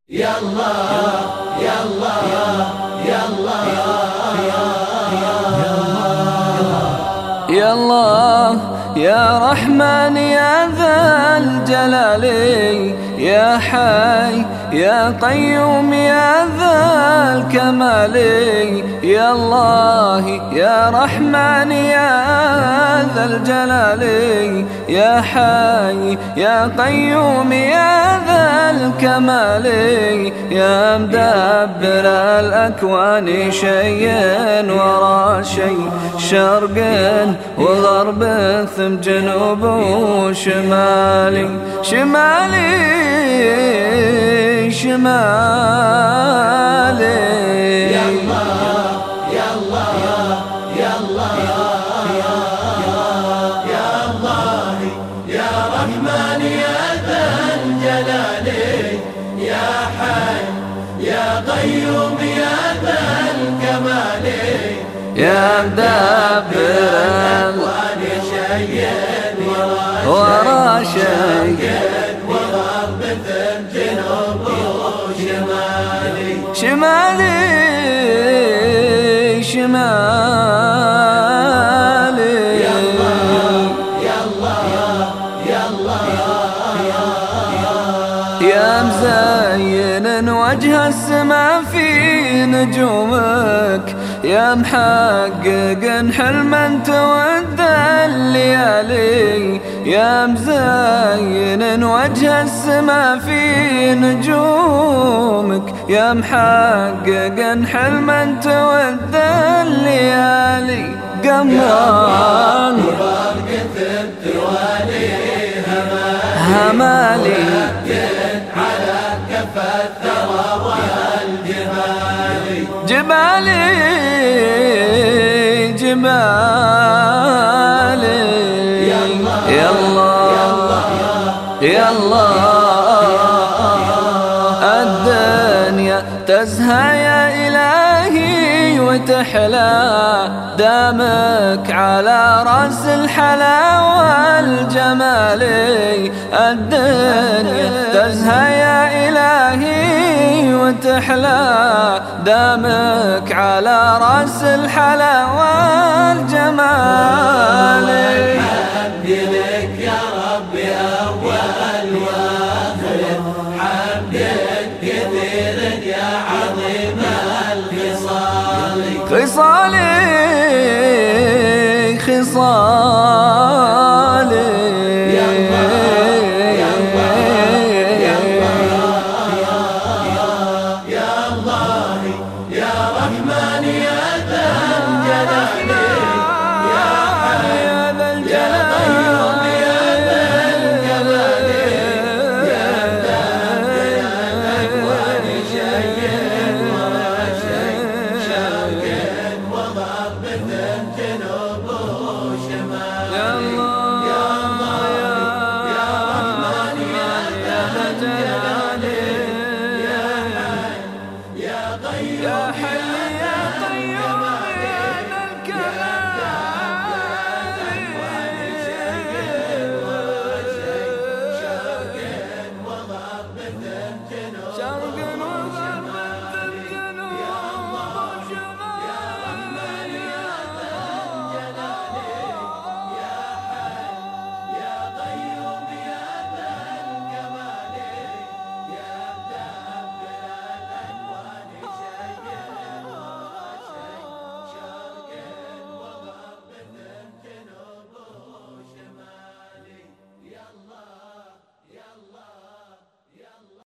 يا الله يا الله يا الله يا الله يا رحمن يا ذا الجلال، يا حي يا قيوم يا ذا الكمال. يا الله يا رحمن يا ذا الجلال، يا حي يا قيوم يا ذا الكمال. يا مدبر الأكوان شيء ورا شيء، شرق وغرب ثم جنوب وشمالي، شمالي شمالي. يا الله يا الله يا الله يا الله يا رحمن يا ذا الجلال، يا حي يا قيوم يا ذا الكمال. يا مدبر الأكوان شيء ورا شيء، وغرب ثم جنوب وشمالي، شمالي شمالي. يا الله يا الله يا الله يا مزين وجه السما في نجومك، يا محقق حلما تود الليالي. يا مزين وجه السما في نجومك، يا محقق حلما تود الليالي. قمران وبرق ثبت والي همالي، على كف الثرى والجبال، جبالي جبالي. يا الله يا الله يا الله، الدنيا تزهى يا إلهي وتحلى، دامك على رأس الحلا والجمال. الدنيا تزهى يا إلهي وتحلى، دامك على رأس الحلا والجمال. حمد لك يا ربي أول وآخر، حمدك كثير يا عظيم الخصال، خصالي خصالي.